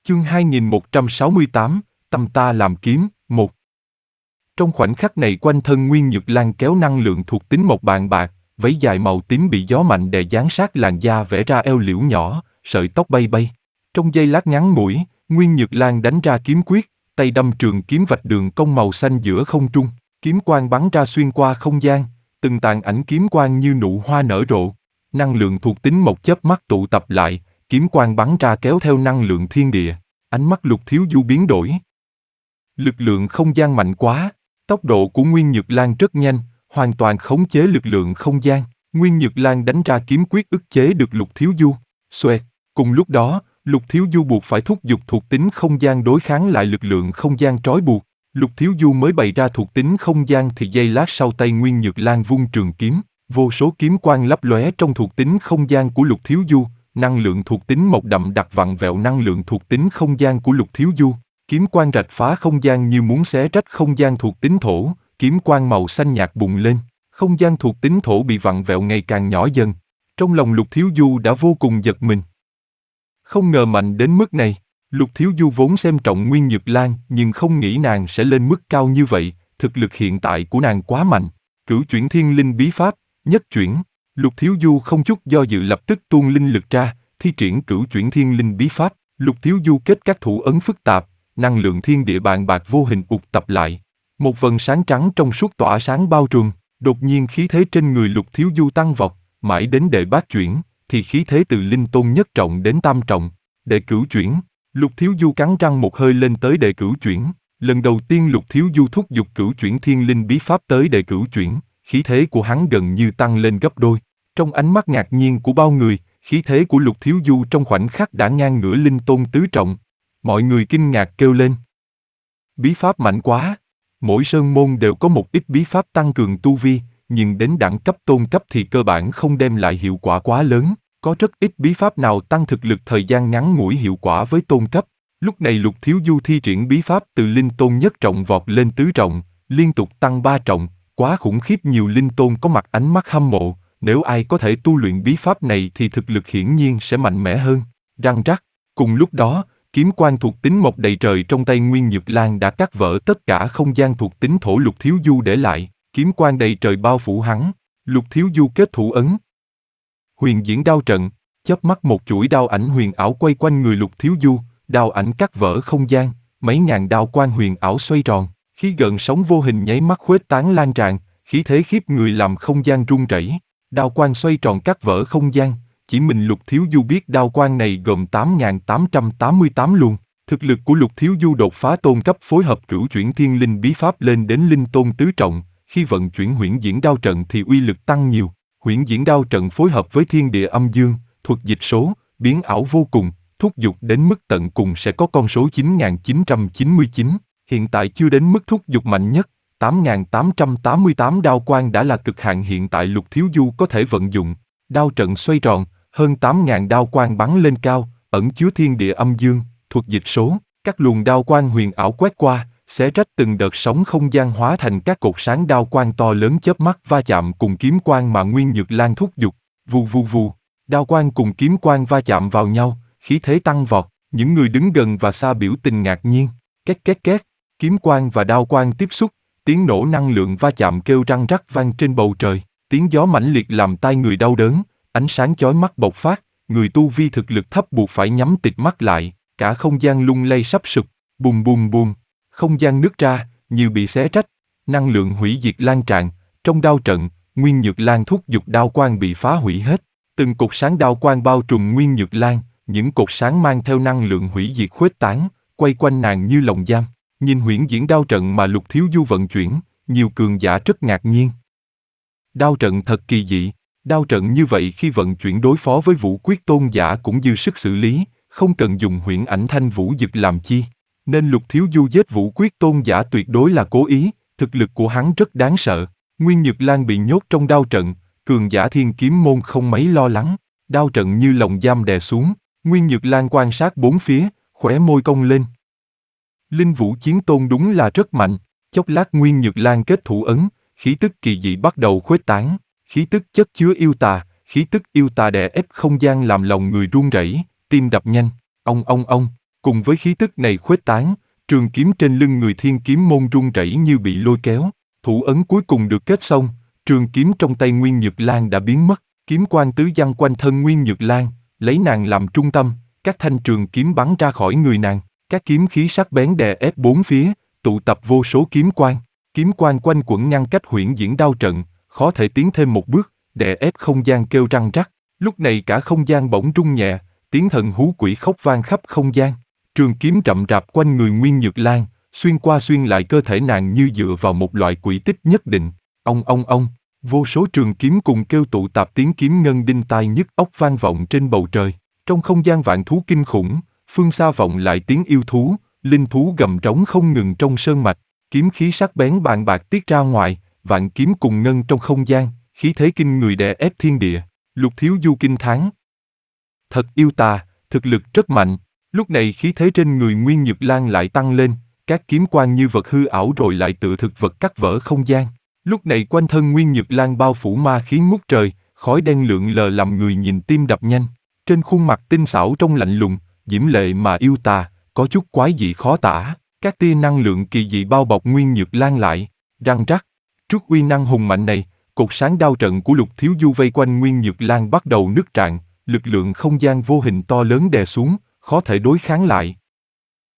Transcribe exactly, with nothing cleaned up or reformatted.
Chương hai nghìn một trăm sáu mươi tám, Tâm ta làm kiếm, một. Trong khoảnh khắc này quanh thân Nguyên Nhược Lan kéo năng lượng thuộc tính mộc bàn bạc, váy dài màu tím bị gió mạnh đè dán sát làn da vẽ ra eo liễu nhỏ, sợi tóc bay bay. Trong giây lát ngắn ngủi, Nguyên Nhược Lan đánh ra kiếm quyết, tay đâm trường kiếm vạch đường cong màu xanh giữa không trung, kiếm quang bắn ra xuyên qua không gian, từng tàn ảnh kiếm quang như nụ hoa nở rộ. Năng lượng thuộc tính mộc chớp mắt tụ tập lại, kiếm quang bắn ra kéo theo năng lượng thiên địa. Ánh mắt Lục Thiếu Du biến đổi. Lực lượng không gian mạnh quá, tốc độ của Nguyên Nhược Lan rất nhanh, hoàn toàn khống chế lực lượng không gian. Nguyên Nhược Lan đánh ra kiếm quyết ức chế được Lục Thiếu Du. Xoẹt, cùng lúc đó, Lục Thiếu Du buộc phải thúc giục thuộc tính không gian đối kháng lại lực lượng không gian trói buộc. Lục Thiếu Du mới bày ra thuộc tính không gian thì giây lát sau tay Nguyên Nhược Lan vung trường kiếm, vô số kiếm quang lấp lóe trong thuộc tính không gian của Lục Thiếu Du. Năng lượng thuộc tính mộc đậm đặc vặn vẹo năng lượng thuộc tính không gian của Lục Thiếu Du, kiếm quang rạch phá không gian như muốn xé rách không gian thuộc tính thổ, kiếm quang màu xanh nhạt bùng lên, không gian thuộc tính thổ bị vặn vẹo ngày càng nhỏ dần. Trong lòng Lục Thiếu Du đã vô cùng giật mình. Không ngờ mạnh đến mức này, Lục Thiếu Du vốn xem trọng Nguyên Nhược Lan nhưng không nghĩ nàng sẽ lên mức cao như vậy, thực lực hiện tại của nàng quá mạnh. Cửu chuyển thiên linh bí pháp, nhất chuyển. Lục Thiếu Du không chút do dự lập tức tuôn linh lực ra, thi triển cửu chuyển thiên linh bí pháp. Lục Thiếu Du kết các thủ ấn phức tạp, năng lượng thiên địa bàn bạc vô hình ục tập lại. Một vầng sáng trắng trong suốt tỏa sáng bao trùm, đột nhiên khí thế trên người Lục Thiếu Du tăng vọt, mãi đến đệ bát chuyển, thì khí thế từ linh tôn nhất trọng đến tam trọng. Đệ cửu chuyển, Lục Thiếu Du cắn răng một hơi lên tới đệ cửu chuyển. Lần đầu tiên Lục Thiếu Du thúc giục cửu chuyển thiên linh bí pháp tới đệ cửu chuyển, khí thế của hắn gần như tăng lên gấp đôi. Trong ánh mắt ngạc nhiên của bao người, khí thế của Lục Thiếu Du trong khoảnh khắc đã ngang ngửa linh tôn tứ trọng. Mọi người kinh ngạc kêu lên. Bí pháp mạnh quá! Mỗi sơn môn đều có một ít bí pháp tăng cường tu vi, nhưng đến đẳng cấp tôn cấp thì cơ bản không đem lại hiệu quả quá lớn. Có rất ít bí pháp nào tăng thực lực thời gian ngắn ngủi hiệu quả với tôn cấp. Lúc này Lục Thiếu Du thi triển bí pháp từ linh tôn nhất trọng vọt lên tứ trọng, liên tục tăng ba trọng, quá khủng khiếp. Nhiều linh tôn có mặt ánh mắt hâm mộ. Nếu ai có thể tu luyện bí pháp này thì thực lực hiển nhiên sẽ mạnh mẽ hơn. Răng rắc, cùng lúc đó, kiếm quang thuộc tính mộc đầy trời trong tay Nguyên Nhược Lan đã cắt vỡ tất cả không gian thuộc tính thổ Lục Thiếu Du để lại, kiếm quang đầy trời bao phủ hắn. Lục Thiếu Du kết thủ ấn. Huyền diễn đao trận, chớp mắt một chuỗi đao ảnh huyền ảo quay quanh người Lục Thiếu Du, đao ảnh cắt vỡ không gian, mấy ngàn đao quang huyền ảo xoay tròn, khi gợn sóng vô hình nháy mắt khuếch tán lan tràn, khí thế khiếp người làm không gian rung rẩy. Đao quang xoay tròn cắt vỡ không gian, chỉ mình Lục Thiếu Du biết đao quang này gồm tám nghìn tám trăm tám mươi tám luồng. Thực lực của Lục Thiếu Du đột phá tôn cấp phối hợp cửu chuyển thiên linh bí pháp lên đến linh tôn tứ trọng, khi vận chuyển huyễn diễn đao trận thì uy lực tăng nhiều. Huyễn diễn đao trận phối hợp với thiên địa âm dương, thuật dịch số, biến ảo vô cùng, thúc giục đến mức tận cùng sẽ có con số chín nghìn chín trăm chín mươi chín, hiện tại chưa đến mức thúc giục mạnh nhất. tám nghìn tám trăm tám mươi tám đao quang đã là cực hạn hiện tại Lục Thiếu Du có thể vận dụng. Đao trận xoay tròn, hơn tám nghìn đao quang bắn lên cao, ẩn chứa thiên địa âm dương, thuật dịch số, các luồng đao quang huyền ảo quét qua, xé rách từng đợt sóng không gian hóa thành các cột sáng đao quang to lớn chớp mắt va chạm cùng kiếm quang mà Nguyên Nhược Lan thúc giục. Vù vù vù, đao quang cùng kiếm quang va chạm vào nhau, khí thế tăng vọt, những người đứng gần và xa biểu tình ngạc nhiên. Két két két, kiếm quang và đao quang tiếp xúc. Tiếng nổ năng lượng va chạm kêu răng rắc vang trên bầu trời, tiếng gió mãnh liệt làm tai người đau đớn, ánh sáng chói mắt bộc phát, người tu vi thực lực thấp buộc phải nhắm tịt mắt lại, cả không gian lung lay sắp sụp, bùm bùm bùm, không gian nứt ra, như bị xé rách, năng lượng hủy diệt lan tràn, trong đao trận, Nguyên Nhược Lan thúc giục đao quang bị phá hủy hết, từng cột sáng đao quang bao trùm Nguyên Nhược Lan, những cột sáng mang theo năng lượng hủy diệt khuếch tán, quay quanh nàng như lồng giam. Nhìn huyễn diễn đao trận mà Lục Thiếu Du vận chuyển, nhiều cường giả rất ngạc nhiên. Đao trận thật kỳ dị, đao trận như vậy khi vận chuyển đối phó với Vũ Quyết tôn giả cũng dư sức xử lý, không cần dùng huyễn ảnh thanh vũ dực làm chi. Nên Lục Thiếu Du giết Vũ Quyết tôn giả tuyệt đối là cố ý, thực lực của hắn rất đáng sợ. Nguyên Nhược Lan bị nhốt trong đao trận, cường giả thiên kiếm môn không mấy lo lắng, đao trận như lồng giam đè xuống, Nguyên Nhược Lan quan sát bốn phía, khóe môi cong lên. Linh Vũ Chiến Tôn đúng là rất mạnh, chốc lát Nguyên Nhược Lan kết thủ ấn, khí tức kỳ dị bắt đầu khuếch tán, khí tức chất chứa yêu tà, khí tức yêu tà đè ép không gian làm lòng người run rẩy, tim đập nhanh, ong ong ong, Cùng với khí tức này khuếch tán, trường kiếm trên lưng người thiên kiếm môn rung rẩy như bị lôi kéo. Thủ ấn cuối cùng được kết xong, trường kiếm trong tay Nguyên Nhược Lan đã biến mất, kiếm quang tứ giăng quanh thân Nguyên Nhược Lan, lấy nàng làm trung tâm, các thanh trường kiếm bắn ra khỏi người nàng, các kiếm khí sắc bén đè ép bốn phía, tụ tập vô số kiếm quang, kiếm quang quanh quẩn ngăn cách huyễn diễn đao trận, khó thể tiến thêm một bước, đè ép không gian kêu răng rắc. Lúc này cả không gian bỗng rung nhẹ, tiếng thần hú quỷ khóc vang khắp không gian. Trường kiếm rậm rạp quanh người Nguyên Nhược Lan, xuyên qua xuyên lại cơ thể nàng như dựa vào một loại quỹ tích nhất định. Ông ông ông, vô số trường kiếm cùng kêu tụ tạp tiếng kiếm ngân đinh tai nhức óc vang vọng trên bầu trời. Trong không gian vạn thú kinh khủng, phương xa vọng lại tiếng yêu thú, linh thú gầm rống không ngừng trong sơn mạch. Kiếm khí sắc bén bàn bạc tiết ra ngoài, vạn kiếm cùng ngân trong không gian, khí thế kinh người đè ép thiên địa. Lục Thiếu Du kinh thán. Thật yêu tà, thực lực rất mạnh. Lúc này khí thế trên người Nguyên Nhược Lan lại tăng lên, các kiếm quang như vật hư ảo rồi lại tựa thực vật cắt vỡ không gian. Lúc này quanh thân Nguyên Nhược Lan bao phủ ma khí ngút trời, khói đen lượn lờ làm người nhìn tim đập nhanh. Trên khuôn mặt tinh xảo trong lạnh lùng, diễm lệ mà yêu tà, có chút quái dị khó tả. Các tia năng lượng kỳ dị bao bọc Nguyên Nhược Lan lại, răng rắc. Trước uy năng hùng mạnh này, cột sáng đao trận của Lục Thiếu Du vây quanh Nguyên Nhược Lan bắt đầu nứt rạn, lực lượng không gian vô hình to lớn đè xuống, khó thể đối kháng lại.